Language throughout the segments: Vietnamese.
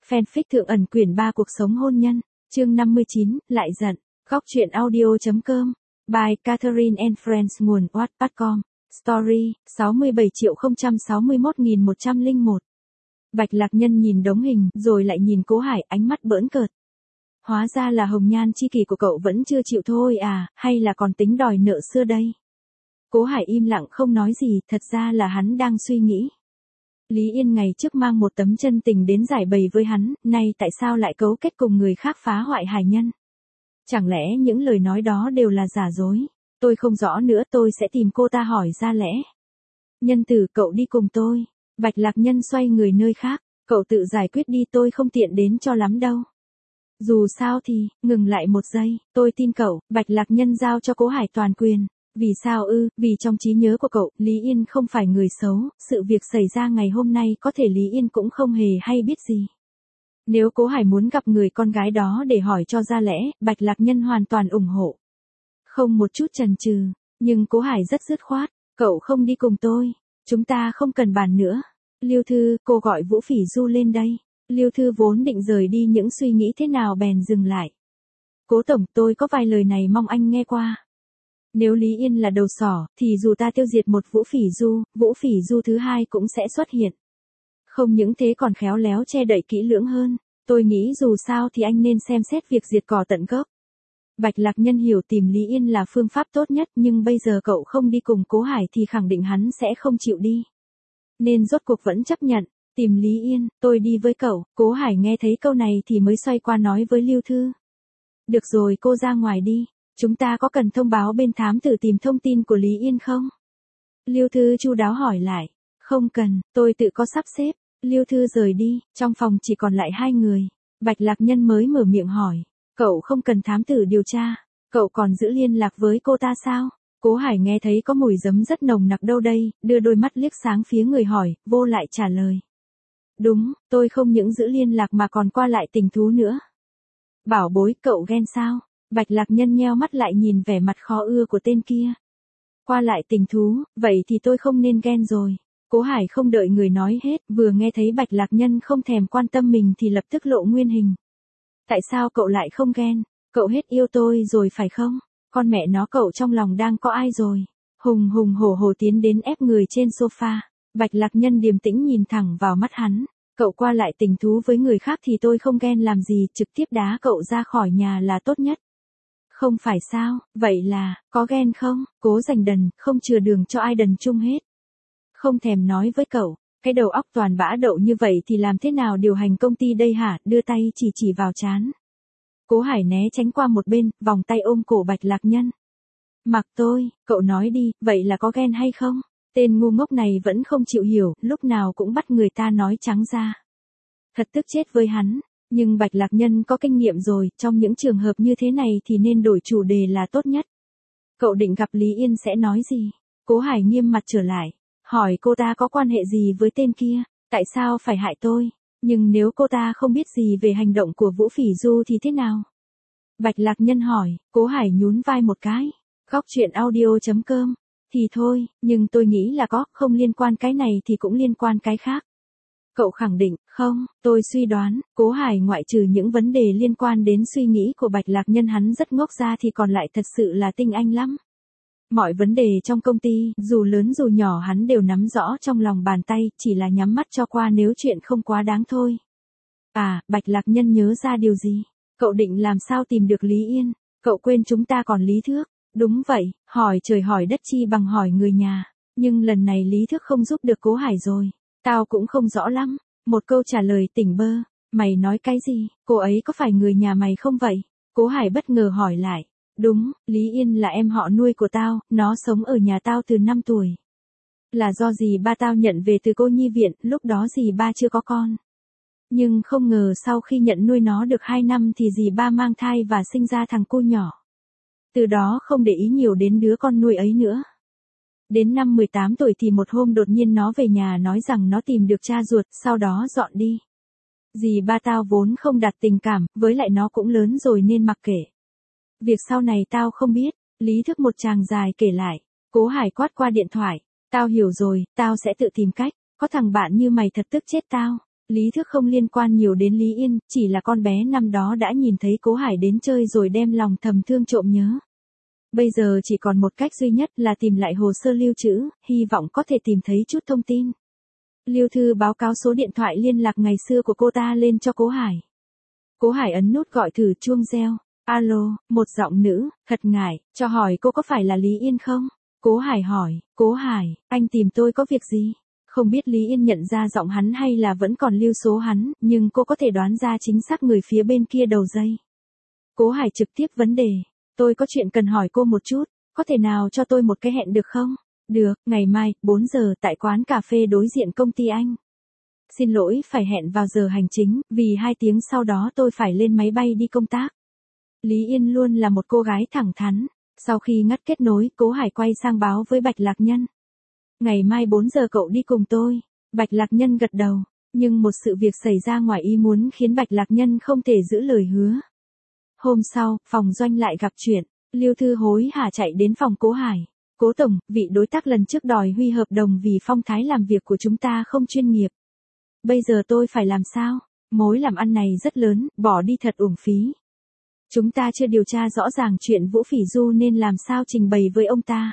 Fanfic Thượng ẩn quyển 3 cuộc sống hôn nhân, chương 59, lại giận. Góc truyện audio.com. By Catherine and Friends, nguồn Wattpad.com. Story 67.061.101. Bạch Lạc Nhân nhìn đống hình rồi lại nhìn Cố Hải, ánh mắt bỡn cợt. Hóa ra là hồng nhan chi kỷ của cậu vẫn chưa chịu thôi à, hay là còn tính đòi nợ xưa đây? Cố Hải im lặng không nói gì, thật ra là hắn đang suy nghĩ. Lý Yên ngày trước mang một tấm chân tình đến giải bày với hắn, nay tại sao lại cấu kết cùng người khác phá hoại hài nhân? Chẳng lẽ những lời nói đó đều là giả dối? Tôi không rõ nữa, tôi sẽ tìm cô ta hỏi ra lẽ. Nhân tử, cậu đi cùng tôi. Bạch Lạc Nhân xoay người nơi khác, cậu tự giải quyết đi, tôi không tiện đến cho lắm đâu. Dù sao thì, ngừng lại một giây, tôi tin cậu. Bạch Lạc Nhân giao cho Cố Hải toàn quyền. Vì sao ư? Vì trong trí nhớ của cậu, Lý Yên không phải người xấu, sự việc xảy ra ngày hôm nay có thể Lý Yên cũng không hề hay biết gì. Nếu Cố Hải muốn gặp người con gái đó để hỏi cho ra lẽ, Bạch Lạc Nhân hoàn toàn ủng hộ. Không một chút chần chừ, nhưng Cố Hải rất dứt khoát, cậu không đi cùng tôi, chúng ta không cần bàn nữa. Liêu Thư, cô gọi Vũ Phỉ Du lên đây. Liêu Thư vốn định rời đi những suy nghĩ thế nào bèn dừng lại. Cố tổng, tôi có vài lời này mong anh nghe qua. Nếu Lý Yên là đầu sỏ, thì dù ta tiêu diệt một Vũ Phỉ Du thứ hai cũng sẽ xuất hiện. Không những thế còn khéo léo che đậy kỹ lưỡng hơn. Tôi nghĩ dù sao thì anh nên xem xét việc diệt cỏ tận gốc. Bạch Lạc Nhân hiểu tìm Lý Yên là phương pháp tốt nhất, nhưng bây giờ cậu không đi cùng Cố Hải thì khẳng định hắn sẽ không chịu đi. Nên rốt cuộc vẫn chấp nhận, tìm Lý Yên, tôi đi với cậu. Cố Hải nghe thấy câu này thì mới xoay qua nói với Liêu Thư. Được rồi, cô ra ngoài đi. Chúng ta có cần thông báo bên thám tử tìm thông tin của Lý Yên không? Liêu Thư chu đáo hỏi lại. Không cần, tôi tự có sắp xếp. Liêu Thư rời đi, trong phòng chỉ còn lại hai người. Bạch Lạc Nhân mới mở miệng hỏi. Cậu không cần thám tử điều tra, cậu còn giữ liên lạc với cô ta sao? Cố Hải nghe thấy có mùi giấm rất nồng nặc đâu đây, đưa đôi mắt liếc sáng phía người hỏi, vô lại trả lời. Đúng, tôi không những giữ liên lạc mà còn qua lại tình thú nữa. Bảo bối, cậu ghen sao? Bạch Lạc Nhân nheo mắt lại nhìn vẻ mặt khó ưa của tên kia. Qua lại tình thú, vậy thì tôi không nên ghen rồi. Cố Hải không đợi người nói hết, vừa nghe thấy Bạch Lạc Nhân không thèm quan tâm mình thì lập tức lộ nguyên hình. Tại sao cậu lại không ghen? Cậu hết yêu tôi rồi phải không? Con mẹ nó, cậu trong lòng đang có ai rồi? Hùng hùng hổ hổ tiến đến ép người trên sofa. Bạch Lạc Nhân điềm tĩnh nhìn thẳng vào mắt hắn. Cậu qua lại tình thú với người khác thì tôi không ghen làm gì, trực tiếp đá cậu ra khỏi nhà là tốt nhất. Không phải sao, vậy là, có ghen không? Cố Giành đần, không chừa đường cho ai đần chung hết. Không thèm nói với cậu, cái đầu óc toàn bã đậu như vậy thì làm thế nào điều hành công ty đây hả? Đưa tay chỉ vào trán. Cố Hải né tránh qua một bên, vòng tay ôm cổ Bạch Lạc Nhân. Mặc tôi, cậu nói đi, vậy là có ghen hay không? Tên ngu ngốc này vẫn không chịu hiểu, lúc nào cũng bắt người ta nói trắng ra. Thật tức chết với hắn. Nhưng Bạch Lạc Nhân có kinh nghiệm rồi, trong những trường hợp như thế này thì nên đổi chủ đề là tốt nhất. Cậu định gặp Lý Yên sẽ nói gì? Cố Hải nghiêm mặt trở lại, hỏi cô ta có quan hệ gì với tên kia, tại sao phải hại tôi? Nhưng nếu cô ta không biết gì về hành động của Vũ Phỉ Du thì thế nào? Bạch Lạc Nhân hỏi. Cố Hải nhún vai một cái. Góc truyện audio.com. Thì thôi, nhưng tôi nghĩ là có, không liên quan cái này thì cũng liên quan cái khác. Cậu khẳng định, không, tôi suy đoán. Cố Hải ngoại trừ những vấn đề liên quan đến suy nghĩ của Bạch Lạc Nhân hắn rất ngốc ra thì còn lại thật sự là tinh anh lắm. Mọi vấn đề trong công ty, dù lớn dù nhỏ hắn đều nắm rõ trong lòng bàn tay, chỉ là nhắm mắt cho qua nếu chuyện không quá đáng thôi. À, Bạch Lạc Nhân nhớ ra điều gì? Cậu định làm sao tìm được Lý Yên? Cậu quên chúng ta còn Lý Thước. Đúng vậy, hỏi trời hỏi đất chi bằng hỏi người nhà. Nhưng lần này Lý Thước không giúp được Cố Hải rồi. Tao cũng không rõ lắm. Một câu trả lời tỉnh bơ. Mày nói cái gì? Cô ấy có phải người nhà mày không vậy? Cố Hải bất ngờ hỏi lại. Đúng, Lý Yên là em họ nuôi của tao, nó sống ở nhà tao từ 5 tuổi. Là do dì ba tao nhận về từ cô nhi viện, lúc đó dì ba chưa có con. Nhưng không ngờ sau khi nhận nuôi nó được 2 năm thì dì ba mang thai và sinh ra thằng cu nhỏ. Từ đó không để ý nhiều đến đứa con nuôi ấy nữa. Đến năm 18 tuổi thì một hôm đột nhiên nó về nhà nói rằng nó tìm được cha ruột, sau đó dọn đi. Dì ba tao vốn không đặt tình cảm, với lại nó cũng lớn rồi nên mặc kệ. Việc sau này tao không biết. Lý Thức một tràng dài kể lại. Cố Hải quát qua điện thoại. Tao hiểu rồi, tao sẽ tự tìm cách. Có thằng bạn như mày thật tức chết tao. Lý Thước không liên quan nhiều đến Lý Yên, chỉ là con bé năm đó đã nhìn thấy Cố Hải đến chơi rồi đem lòng thầm thương trộm nhớ. Bây giờ chỉ còn một cách duy nhất là tìm lại hồ sơ lưu trữ, hy vọng có thể tìm thấy chút thông tin. Lưu Thư báo cáo số điện thoại liên lạc ngày xưa của cô ta lên cho Cố Hải. Cố Hải ấn nút gọi thử chuông reo. Alo, một giọng nữ, thật ngại, cho hỏi cô có phải là Lý Yên không? Cố Hải hỏi, Cố Hải, anh tìm tôi có việc gì? Không biết Lý Yên nhận ra giọng hắn hay là vẫn còn lưu số hắn, nhưng cô có thể đoán ra chính xác người phía bên kia đầu dây. Cố Hải trực tiếp vấn đề, tôi có chuyện cần hỏi cô một chút, có thể nào cho tôi một cái hẹn được không? Được, ngày mai, 4 giờ tại quán cà phê đối diện công ty anh. Xin lỗi phải hẹn vào giờ hành chính, vì 2 tiếng sau đó tôi phải lên máy bay đi công tác. Lý Yên luôn là một cô gái thẳng thắn. Sau khi ngắt kết nối, Cố Hải quay sang báo với Bạch Lạc Nhân. Ngày mai 4 giờ cậu đi cùng tôi. Bạch Lạc Nhân gật đầu, nhưng một sự việc xảy ra ngoài ý muốn khiến Bạch Lạc Nhân không thể giữ lời hứa. Hôm sau, phòng doanh lại gặp chuyện, Lưu Thư hối hả chạy đến phòng Cố Hải. Cố tổng, vị đối tác lần trước đòi hủy hợp đồng vì phong thái làm việc của chúng ta không chuyên nghiệp. Bây giờ tôi phải làm sao? Mối làm ăn này rất lớn, bỏ đi thật uổng phí. Chúng ta chưa điều tra rõ ràng chuyện Vũ Phỉ Du nên làm sao trình bày với ông ta.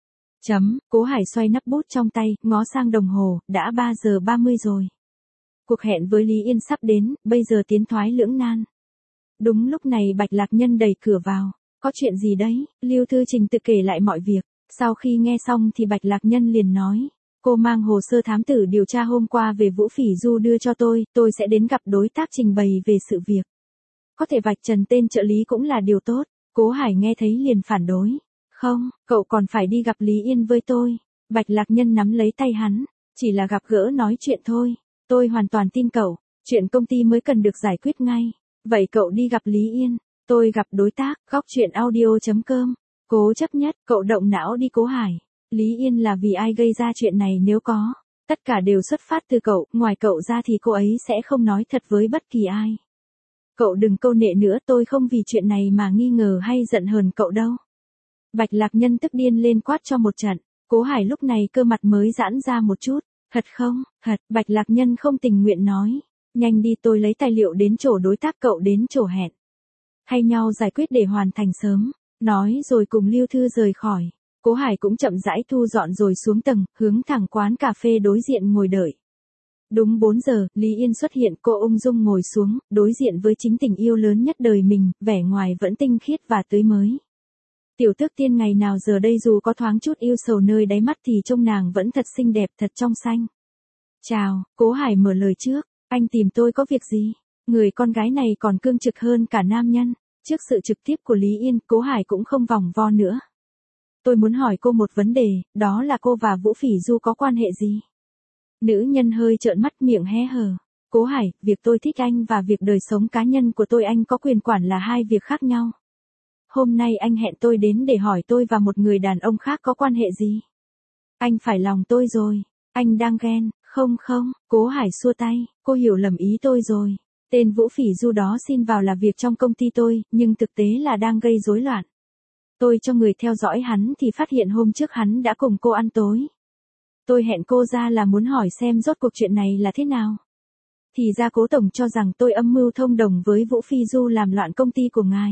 Cố Hải xoay nắp bút trong tay, ngó sang đồng hồ, đã 3 giờ 30 rồi. Cuộc hẹn với Lý Yên sắp đến, bây giờ tiến thoái lưỡng nan. Đúng lúc này Bạch Lạc Nhân đẩy cửa vào. Có chuyện gì đấy? Lưu Thư Trình tự kể lại mọi việc. Sau khi nghe xong thì Bạch Lạc Nhân liền nói. Cô mang hồ sơ thám tử điều tra hôm qua về Vũ Phỉ Du đưa cho tôi sẽ đến gặp đối tác trình bày về sự việc. Có thể vạch trần tên trợ lý cũng là điều tốt. Cố Hải nghe thấy liền phản đối. Không, cậu còn phải đi gặp Lý Yên với tôi. Bạch Lạc Nhân nắm lấy tay hắn. Chỉ là gặp gỡ nói chuyện thôi. Tôi hoàn toàn tin cậu. Chuyện công ty mới cần được giải quyết ngay. Vậy cậu đi gặp Lý Yên. Tôi gặp đối tác. Góc chuyện audio.com. Cố chấp nhất, cậu động não đi Cố Hải. Lý Yên là vì ai gây ra chuyện này nếu có. Tất cả đều xuất phát từ cậu, ngoài cậu ra thì cô ấy sẽ không nói thật với bất kỳ ai. Cậu đừng câu nệ nữa, tôi không vì chuyện này mà nghi ngờ hay giận hờn cậu đâu. Bạch Lạc Nhân tức điên lên quát cho một trận. Cố Hải lúc này cơ mặt mới giãn ra một chút. Thật không? Thật, Bạch Lạc Nhân không tình nguyện nói. Nhanh đi, tôi lấy tài liệu đến chỗ đối tác, cậu đến chỗ hẹn. Thay nhau giải quyết để hoàn thành sớm. Nói rồi cùng Lưu Thư rời khỏi. Cố Hải cũng chậm rãi thu dọn rồi xuống tầng, hướng thẳng quán cà phê đối diện ngồi đợi. Đúng 4 giờ, Lý Yên xuất hiện, cô ung dung ngồi xuống, đối diện với chính tình yêu lớn nhất đời mình, vẻ ngoài vẫn tinh khiết và tươi mới. Tiểu Tước Tiên ngày nào giờ đây dù có thoáng chút yêu sầu nơi đáy mắt thì trông nàng vẫn thật xinh đẹp, thật trong xanh. Chào, Cố Hải mở lời trước, anh tìm tôi có việc gì? Người con gái này còn cương trực hơn cả nam nhân. Trước sự trực tiếp của Lý Yên, Cố Hải cũng không vòng vo nữa. Tôi muốn hỏi cô một vấn đề, đó là cô và Vũ Phỉ Du có quan hệ gì? Nữ nhân hơi trợn mắt, miệng hé hờ. Cố Hải, việc tôi thích anh và việc đời sống cá nhân của tôi anh có quyền quản là hai việc khác nhau. Hôm nay anh hẹn tôi đến để hỏi tôi và một người đàn ông khác có quan hệ gì? Anh phải lòng tôi rồi. Anh đang ghen. Không, Cố Hải xua tay. Cô hiểu lầm ý tôi rồi. Tên Vũ Phỉ Du đó xin vào là việc trong công ty tôi, nhưng thực tế là đang gây rối loạn. Tôi cho người theo dõi hắn thì phát hiện hôm trước hắn đã cùng cô ăn tối. Tôi hẹn cô ra là muốn hỏi xem rốt cuộc chuyện này là thế nào. Thì ra Cố tổng cho rằng tôi âm mưu thông đồng với Vũ Phi Du làm loạn công ty của ngài.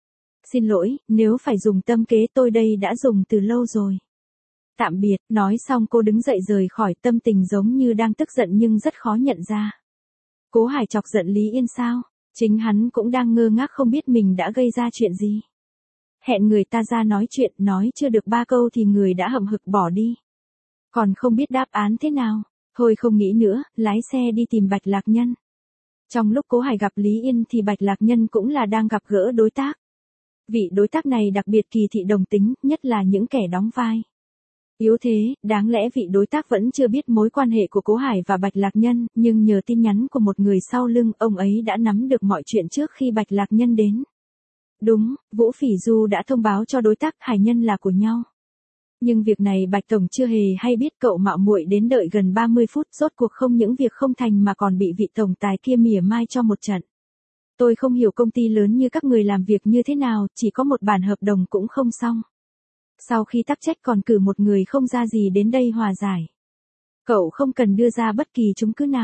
Xin lỗi, nếu phải dùng tâm kế tôi đây đã dùng từ lâu rồi. Tạm biệt, nói xong cô đứng dậy rời khỏi, tâm tình giống như đang tức giận nhưng rất khó nhận ra. Cố Hải chọc giận Lý Yên sao? Chính hắn cũng đang ngơ ngác không biết mình đã gây ra chuyện gì. Hẹn người ta ra nói chuyện, nói chưa được 3 câu thì người đã hậm hực bỏ đi. Còn không biết đáp án thế nào. Thôi không nghĩ nữa, lái xe đi tìm Bạch Lạc Nhân. Trong lúc Cố Hải gặp Lý Yên thì Bạch Lạc Nhân cũng là đang gặp gỡ đối tác. Vị đối tác này đặc biệt kỳ thị đồng tính, nhất là những kẻ đóng vai yếu thế. Đáng lẽ vị đối tác vẫn chưa biết mối quan hệ của Cố Hải và Bạch Lạc Nhân, nhưng nhờ tin nhắn của một người sau lưng, ông ấy đã nắm được mọi chuyện trước khi Bạch Lạc Nhân đến. Đúng, Vũ Phỉ Du đã thông báo cho đối tác Hải Nhân là của nhau. Nhưng việc này Bạch Tổng chưa hề hay biết, cậu mạo muội đến đợi gần 30 phút, rốt cuộc không những việc không thành mà còn bị vị tổng tài kia mỉa mai cho một trận. Tôi không hiểu công ty lớn như các người làm việc như thế nào, chỉ có một bản hợp đồng cũng không xong. Sau khi tắc trách còn cử một người không ra gì đến đây hòa giải. Cậu không cần đưa ra bất kỳ chứng cứ nào.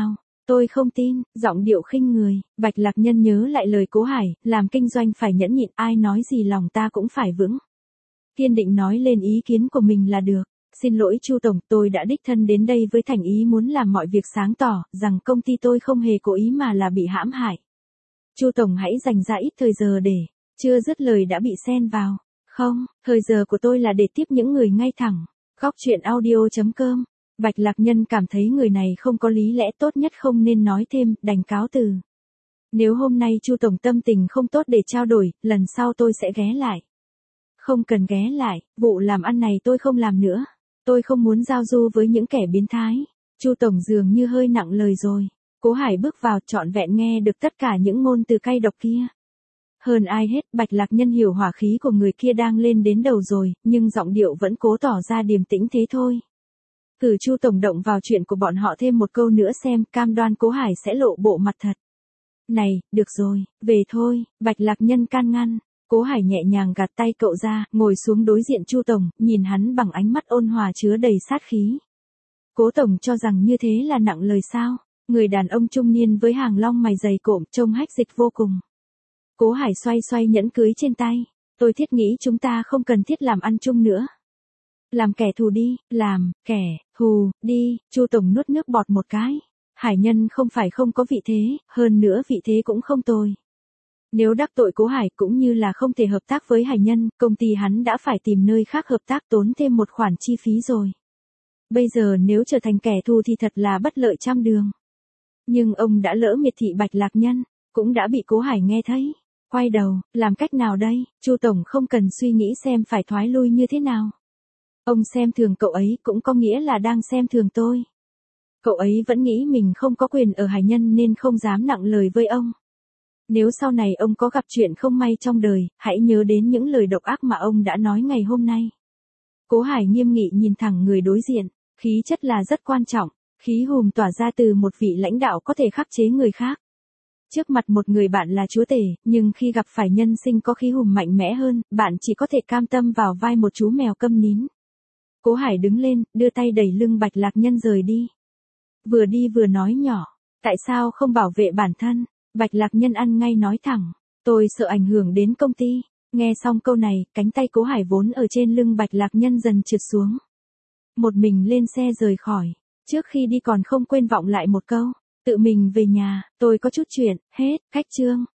Tôi không tin, giọng điệu khinh người, Bạch Lạc Nhân nhớ lại lời Cố Hải, làm kinh doanh phải nhẫn nhịn, ai nói gì lòng ta cũng phải vững. Kiên định nói lên ý kiến của mình là được. Xin lỗi Chu Tổng, tôi đã đích thân đến đây với thành ý muốn làm mọi việc sáng tỏ, rằng công ty tôi không hề cố ý mà là bị hãm hại. Chu Tổng hãy dành ra ít thời giờ để, chưa dứt lời đã bị xen vào. Không, thời giờ của tôi là để tiếp những người ngay thẳng. Góc chuyện audio.com. Bạch Lạc Nhân cảm thấy người này không có lý lẽ, tốt nhất không nên nói thêm, đành cáo từ. Nếu hôm nay Chu Tổng tâm tình không tốt để trao đổi, lần sau tôi sẽ ghé lại. Không cần ghé lại, vụ làm ăn này tôi không làm nữa. Tôi không muốn giao du với những kẻ biến thái. Chu Tổng dường như hơi nặng lời rồi. Cố Hải bước vào trọn vẹn nghe được tất cả những ngôn từ cay độc kia. Hơn ai hết, Bạch Lạc Nhân hiểu hỏa khí của người kia đang lên đến đầu rồi, nhưng giọng điệu vẫn cố tỏ ra điềm tĩnh thế thôi. Cử Chu Tổng động vào chuyện của bọn họ thêm một câu nữa xem, cam đoan Cố Hải sẽ lộ bộ mặt thật. Này, được rồi, về thôi, Bạch Lạc Nhân can ngăn. Cố Hải nhẹ nhàng gạt tay cậu ra, ngồi xuống đối diện Chu Tổng, nhìn hắn bằng ánh mắt ôn hòa chứa đầy sát khí. Cố Tổng cho rằng như thế là nặng lời sao? Người đàn ông trung niên với hàng lông mày dày cộm trông hách dịch vô cùng. Cố Hải xoay xoay nhẫn cưới trên tay. Tôi thiết nghĩ chúng ta không cần thiết làm ăn chung nữa. Làm kẻ thù đi, làm kẻ thù đi. Chu Tổng nuốt nước bọt một cái. Hải Nhân không phải không có vị thế, hơn nữa vị thế cũng không tồi. Nếu đắc tội Cố Hải cũng như là không thể hợp tác với Hải Nhân, công ty hắn đã phải tìm nơi khác hợp tác, tốn thêm một khoản chi phí rồi. Bây giờ nếu trở thành kẻ thù thì thật là bất lợi trăm đường. Nhưng ông đã lỡ miệt thị Bạch Lạc Nhân, cũng đã bị Cố Hải nghe thấy. Quay đầu, làm cách nào đây? Chu Tổng không cần suy nghĩ xem phải thoái lui như thế nào. Ông xem thường cậu ấy cũng có nghĩa là đang xem thường tôi. Cậu ấy vẫn nghĩ mình không có quyền ở Hải Nhân nên không dám nặng lời với ông. Nếu sau này ông có gặp chuyện không may trong đời, hãy nhớ đến những lời độc ác mà ông đã nói ngày hôm nay. Cố Hải nghiêm nghị nhìn thẳng người đối diện, khí chất là rất quan trọng, khí hùm tỏa ra từ một vị lãnh đạo có thể khắc chế người khác. Trước mặt một người bạn là chúa tể, nhưng khi gặp phải nhân sinh có khí hùm mạnh mẽ hơn, bạn chỉ có thể cam tâm vào vai một chú mèo câm nín. Cố Hải đứng lên, đưa tay đẩy lưng Bạch Lạc Nhân rời đi. Vừa đi vừa nói nhỏ, tại sao không bảo vệ bản thân? Bạch Lạc Nhân ăn ngay nói thẳng, tôi sợ ảnh hưởng đến công ty. Nghe xong câu này, cánh tay Cố Hải vốn ở trên lưng Bạch Lạc Nhân dần trượt xuống. Một mình lên xe rời khỏi, trước khi đi còn không quên vọng lại một câu, tự mình về nhà, tôi có chút chuyện, hết, khách chương.